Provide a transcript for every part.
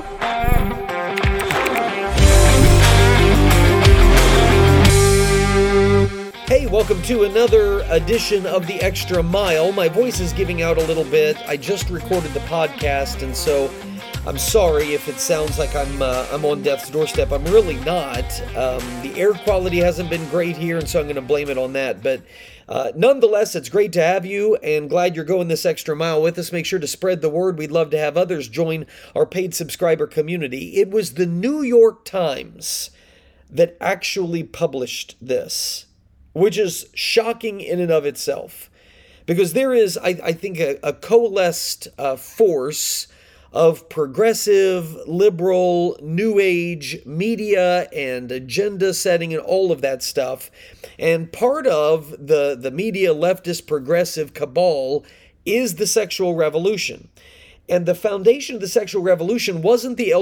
Hey, welcome to another edition of The Extra Mile. My voice is giving out a little bit. I just recorded the podcast, and so I'm sorry if it sounds like I'm on death's doorstep. I'm really not. The air quality hasn't been great here, and so I'm going to blame it on that. But nonetheless, it's great to have you, and glad you're going this extra mile with us. Make sure to spread the word. We'd love to have others join our paid subscriber community. It was the New York Times that actually published this, which is shocking in and of itself, because there is, I think, a coalesced force of progressive, liberal, new age media and agenda setting and all of that stuff. And part of the media leftist progressive cabal is the sexual revolution. And the foundation of the sexual revolution wasn't the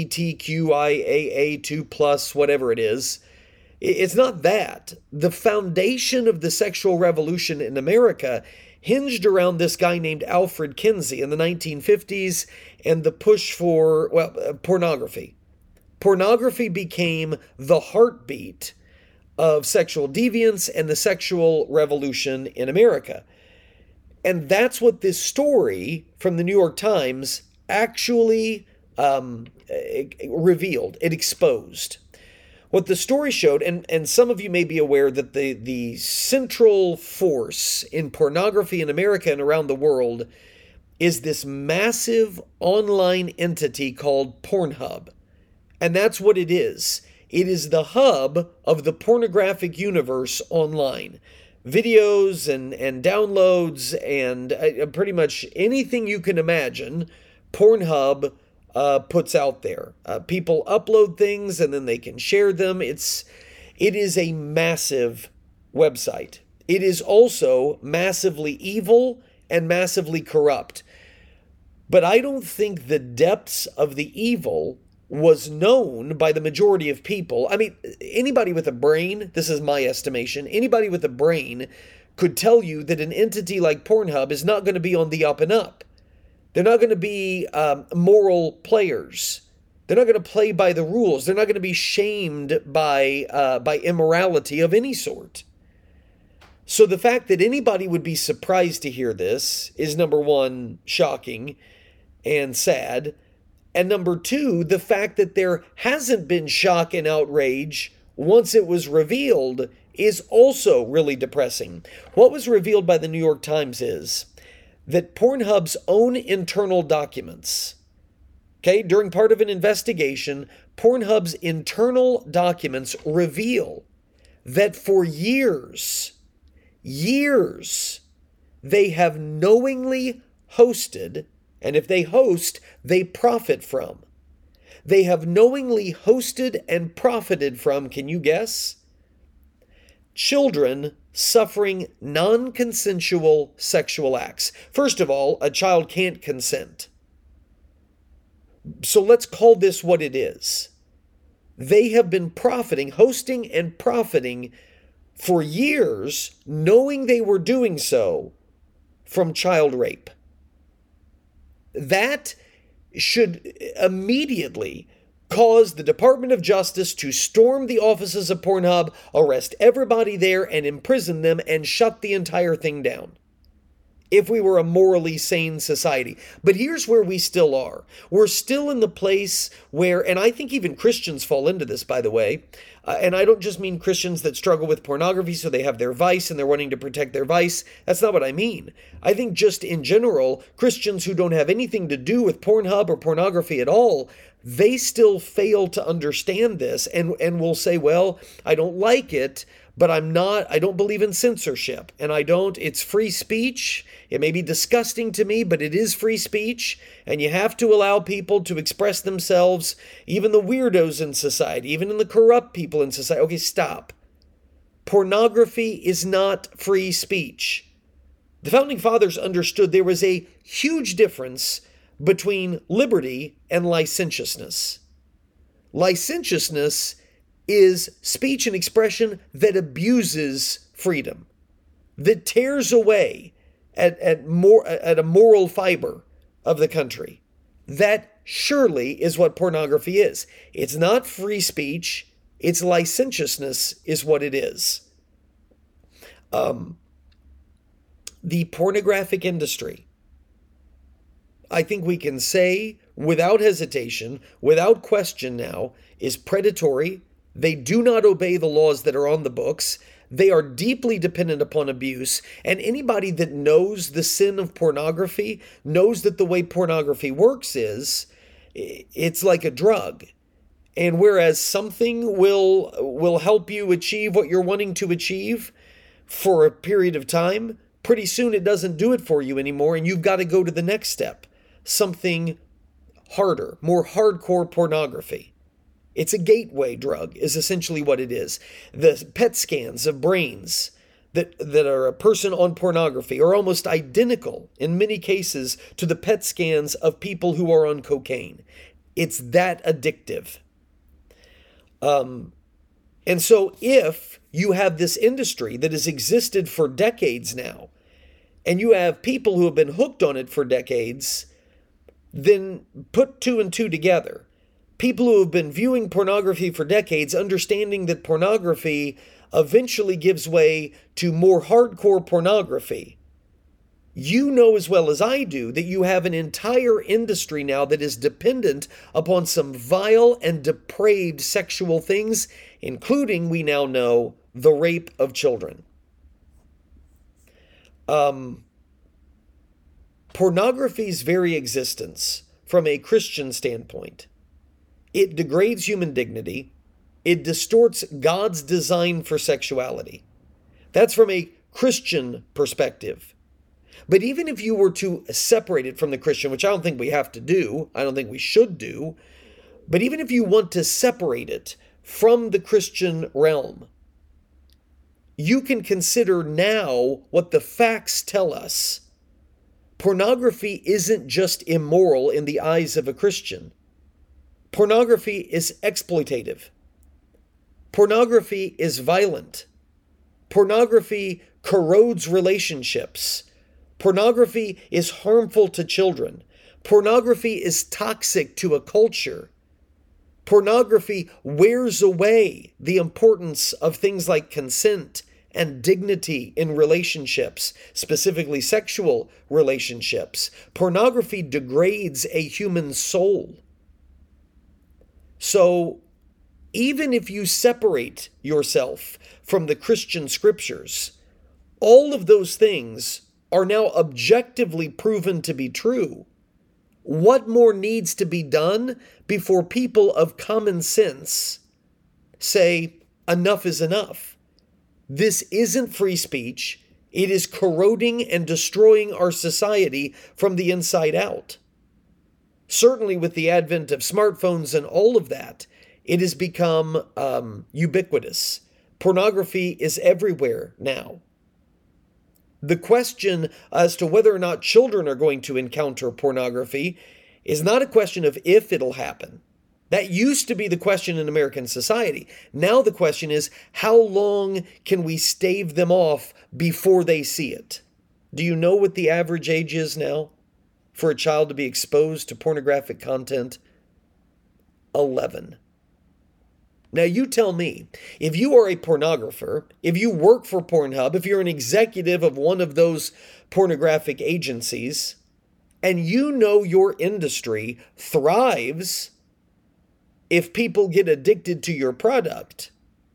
LGBTQIAA2+, whatever it is. It's not that. The foundation of the sexual revolution in America hinged around this guy named Alfred Kinsey in the 1950s and the push for, pornography. Pornography became the heartbeat of sexual deviance and the sexual revolution in America. And that's what this story from the New York Times actually revealed. It exposed. What the story showed, and some of you may be aware that the central force in pornography in America and around the world is this massive online entity called Pornhub. And that's what it is. It is the hub of the pornographic universe online. Videos and downloads and pretty much anything you can imagine, Pornhub puts out there. People upload things and then they can share them. It is a massive website. It is also massively evil and massively corrupt. But I don't think the depths of the evil was known by the majority of people. I mean, anybody with a brain, this is my estimation, anybody with a brain could tell you that an entity like Pornhub is not going to be on the up and up. They're not going to be moral players. They're not going to play by the rules. They're not going to be shamed by immorality of any sort. So the fact that anybody would be surprised to hear this is, number one, shocking and sad. And number two, the fact that there hasn't been shock and outrage once it was revealed is also really depressing. What was revealed by the New York Times is that Pornhub's own internal documents, during part of an investigation, Pornhub's internal documents reveal that for years, they have knowingly hosted, and if they host, they profit from. They have knowingly hosted and profited from, can you guess? Children suffering non-consensual sexual acts. First of all, a child can't consent. So let's call this what it is. They have been profiting, hosting and profiting for years, knowing they were doing so, from child rape. That should immediately cause the Department of Justice to storm the offices of Pornhub, arrest everybody there, and imprison them, and shut the entire thing down, if we were a morally sane society. But here's where we still are. We're still in the place where, and I think even Christians fall into this, by the way, and I don't just mean Christians that struggle with pornography, so they have their vice and they're wanting to protect their vice. That's not what I mean. I think just in general, Christians who don't have anything to do with Pornhub or pornography at all, they still fail to understand this and will say, well, I don't like it, but I don't believe in censorship, and it's free speech. It may be disgusting to me, but it is free speech, and you have to allow people to express themselves, even the weirdos in society, even in the corrupt people in society. Okay, stop. Pornography is not free speech. The Founding Fathers understood there was a huge difference between liberty and licentiousness. Licentiousness is speech and expression that abuses freedom, that tears away at a moral fiber of the country, that surely is what pornography is. It's not free speech, it's licentiousness is what it is. The pornographic industry, I think we can say without hesitation, without question now, is predatory. They do not obey the laws that are on the books. They are deeply dependent upon abuse. And anybody that knows the sin of pornography knows that the way pornography works is it's like a drug. And whereas something will help you achieve what you're wanting to achieve for a period of time, pretty soon it doesn't do it for you anymore, and you've got to go to the next step. Something harder, more hardcore pornography. It's a gateway drug, is essentially what it is. The PET scans of brains that are a person on pornography are almost identical in many cases to the PET scans of people who are on cocaine. It's that addictive. And so if you have this industry that has existed for decades now, and you have people who have been hooked on it for decades, then put two and two together. People who have been viewing pornography for decades, understanding that pornography eventually gives way to more hardcore pornography. You know as well as I do that you have an entire industry now that is dependent upon some vile and depraved sexual things, including, we now know, the rape of children. Pornography's very existence, from a Christian standpoint, it degrades human dignity. It distorts God's design for sexuality. That's from a Christian perspective. But even if you were to separate it from the Christian, which I don't think we have to do, I don't think we should do, but even if you want to separate it from the Christian realm, you can consider now what the facts tell us. Pornography isn't just immoral in the eyes of a Christian. Pornography is exploitative. Pornography is violent. Pornography corrodes relationships. Pornography is harmful to children. Pornography is toxic to a culture. Pornography wears away the importance of things like consent and dignity in relationships, specifically sexual relationships. Pornography degrades a human soul. So, even if you separate yourself from the Christian scriptures, all of those things are now objectively proven to be true. What more needs to be done before people of common sense say, enough is enough? This isn't free speech. It is corroding and destroying our society from the inside out. Certainly with the advent of smartphones and all of that, it has become ubiquitous. Pornography is everywhere now. The question as to whether or not children are going to encounter pornography is not a question of if it'll happen. That used to be the question in American society. Now the question is, how long can we stave them off before they see it? Do you know what the average age is now for a child to be exposed to pornographic content? 11. Now you tell me, if you are a pornographer, if you work for Pornhub, if you're an executive of one of those pornographic agencies, and you know your industry thrives if people get addicted to your product,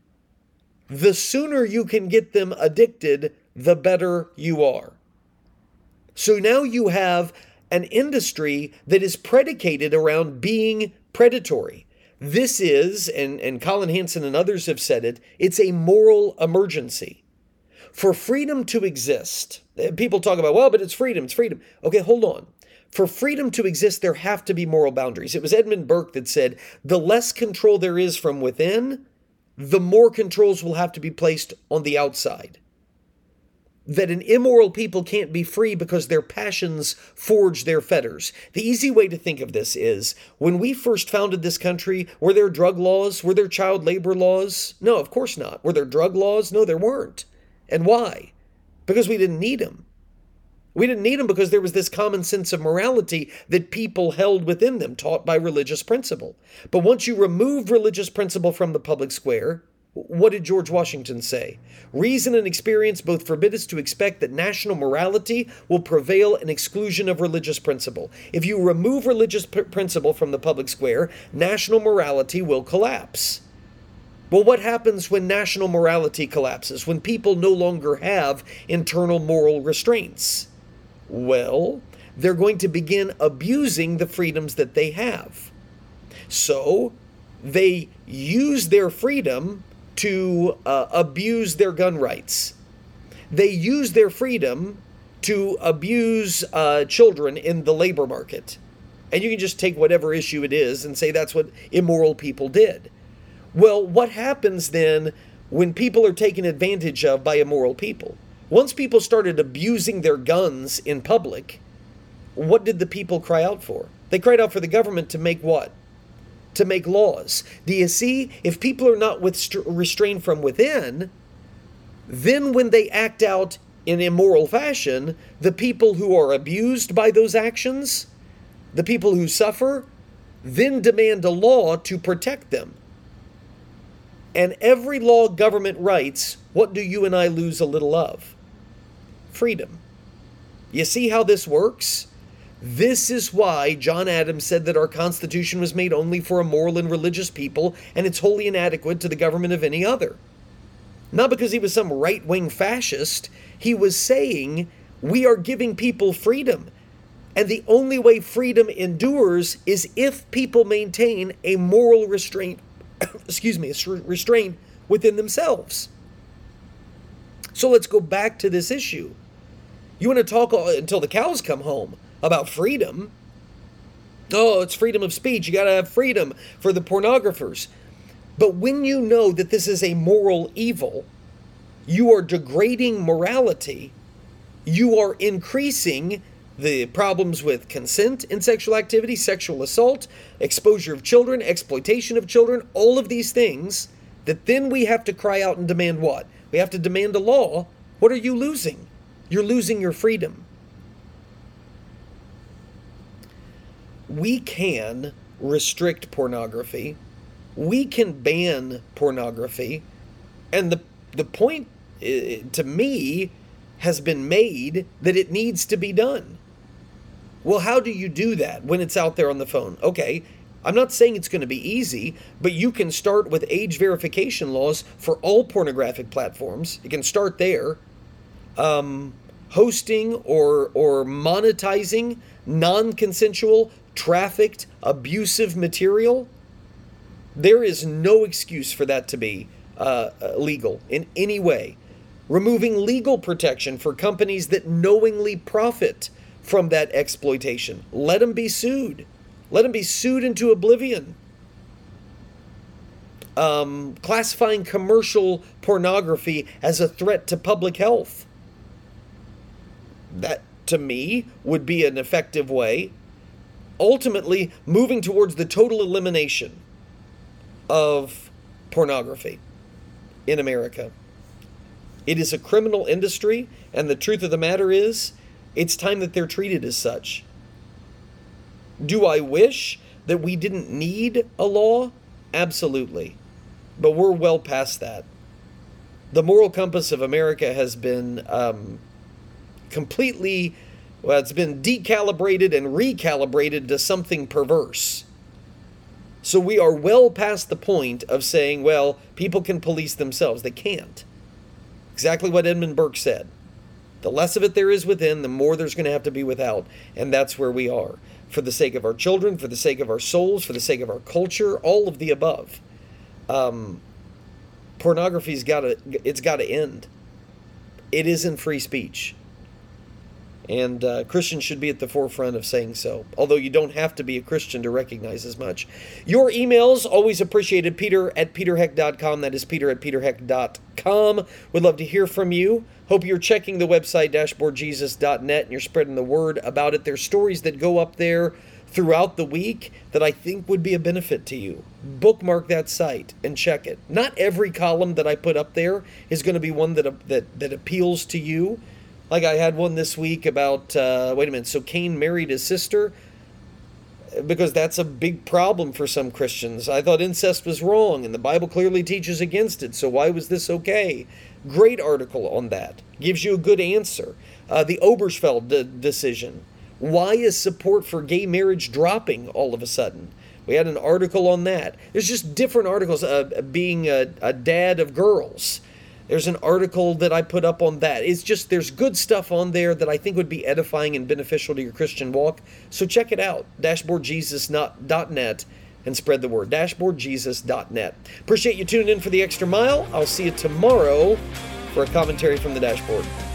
the sooner you can get them addicted, the better you are. So now you have an industry that is predicated around being predatory. This is, and Colin Hansen and others have said it, it's a moral emergency. For freedom to exist, people talk about, well, but it's freedom. Okay, hold on. For freedom to exist, there have to be moral boundaries. It was Edmund Burke that said, the less control there is from within, the more controls will have to be placed on the outside. That an immoral people can't be free because their passions forge their fetters. The easy way to think of this is, when we first founded this country, were there drug laws? Were there child labor laws? No, of course not. Were there drug laws? No, there weren't. And why? Because we didn't need them. We didn't need them because there was this common sense of morality that people held within them, taught by religious principle. But once you remove religious principle from the public square, what did George Washington say? Reason and experience both forbid us to expect that national morality will prevail in exclusion of religious principle. If you remove religious principle from the public square, national morality will collapse. Well, what happens when national morality collapses, when people no longer have internal moral restraints? Well, they're going to begin abusing the freedoms that they have. So they use their freedom to abuse their gun rights. They use their freedom to abuse children in the labor market. And you can just take whatever issue it is and say that's what immoral people did. Well, what happens then when people are taken advantage of by immoral people? Once people started abusing their guns in public, what did the people cry out for? They cried out for the government to make what? To make laws. Do you see? If people are not restrained from within, then when they act out in immoral fashion, the people who are abused by those actions, the people who suffer, then demand a law to protect them. And every law government writes, what do you and I lose a little of? Freedom. You see how this works? This is why John Adams said that our Constitution was made only for a moral and religious people, and it's wholly inadequate to the government of any other. Not because he was some right-wing fascist. He was saying we are giving people freedom. And the only way freedom endures is if people maintain a moral restraint, restraint within themselves. So let's go back to this issue. You want to talk until the cows come home about freedom? Oh, it's freedom of speech. You got to have freedom for the pornographers. But when you know that this is a moral evil, you are degrading morality. You are increasing the problems with consent in sexual activity, sexual assault, exposure of children, exploitation of children, all of these things that then we have to cry out and demand what? We have to demand a law. What are you losing? You're losing your freedom. We can restrict pornography. We can ban pornography. And the point, to me, has been made that it needs to be done. Well, how do you do that when it's out there on the phone? Okay, I'm not saying it's going to be easy, but you can start with age verification laws for all pornographic platforms. You can start there. Hosting or monetizing non-consensual, trafficked, abusive material. There is no excuse for that to be legal in any way. Removing legal protection for companies that knowingly profit from that exploitation. Let them be sued. Let them be sued into oblivion. Classifying commercial pornography as a threat to public health. That, to me, would be an effective way. Ultimately, moving towards the total elimination of pornography in America. It is a criminal industry, and the truth of the matter is, it's time that they're treated as such. Do I wish that we didn't need a law? Absolutely. But we're well past that. The moral compass of America has been completely, well, it's been decalibrated and recalibrated to something perverse. So we are well past the point of saying, well, people can police themselves. They can't. Exactly what Edmund Burke said. The less of it there is within, the more there's going to have to be without. And that's where we are. For the sake of our children, for the sake of our souls, for the sake of our culture, all of the above. Pornography's got to end. It isn't free speech. And Christians should be at the forefront of saying so, although you don't have to be a Christian to recognize as much. Your emails, always appreciated. Peter@peterheck.com. That is Peter@peterheck.com. Would love to hear from you. Hope you're checking the website, dashboardjesus.net, and you're spreading the word about it. There's stories that go up there throughout the week that I think would be a benefit to you. Bookmark that site and check it. Not every column that I put up there is going to be one that appeals to you. Like I had one this week about, wait a minute, so Cain married his sister? Because that's a big problem for some Christians. I thought incest was wrong, and the Bible clearly teaches against it, so why was this okay? Great article on that. Gives you a good answer. The Obergefell decision. Why is support for gay marriage dropping all of a sudden? We had an article on that. There's just different articles. Being a dad of girls. There's an article that I put up on that. It's just, there's good stuff on there that I think would be edifying and beneficial to your Christian walk. So check it out, dashboardjesus.net, and spread the word, dashboardjesus.net. Appreciate you tuning in for the extra mile. I'll see you tomorrow for a commentary from the dashboard.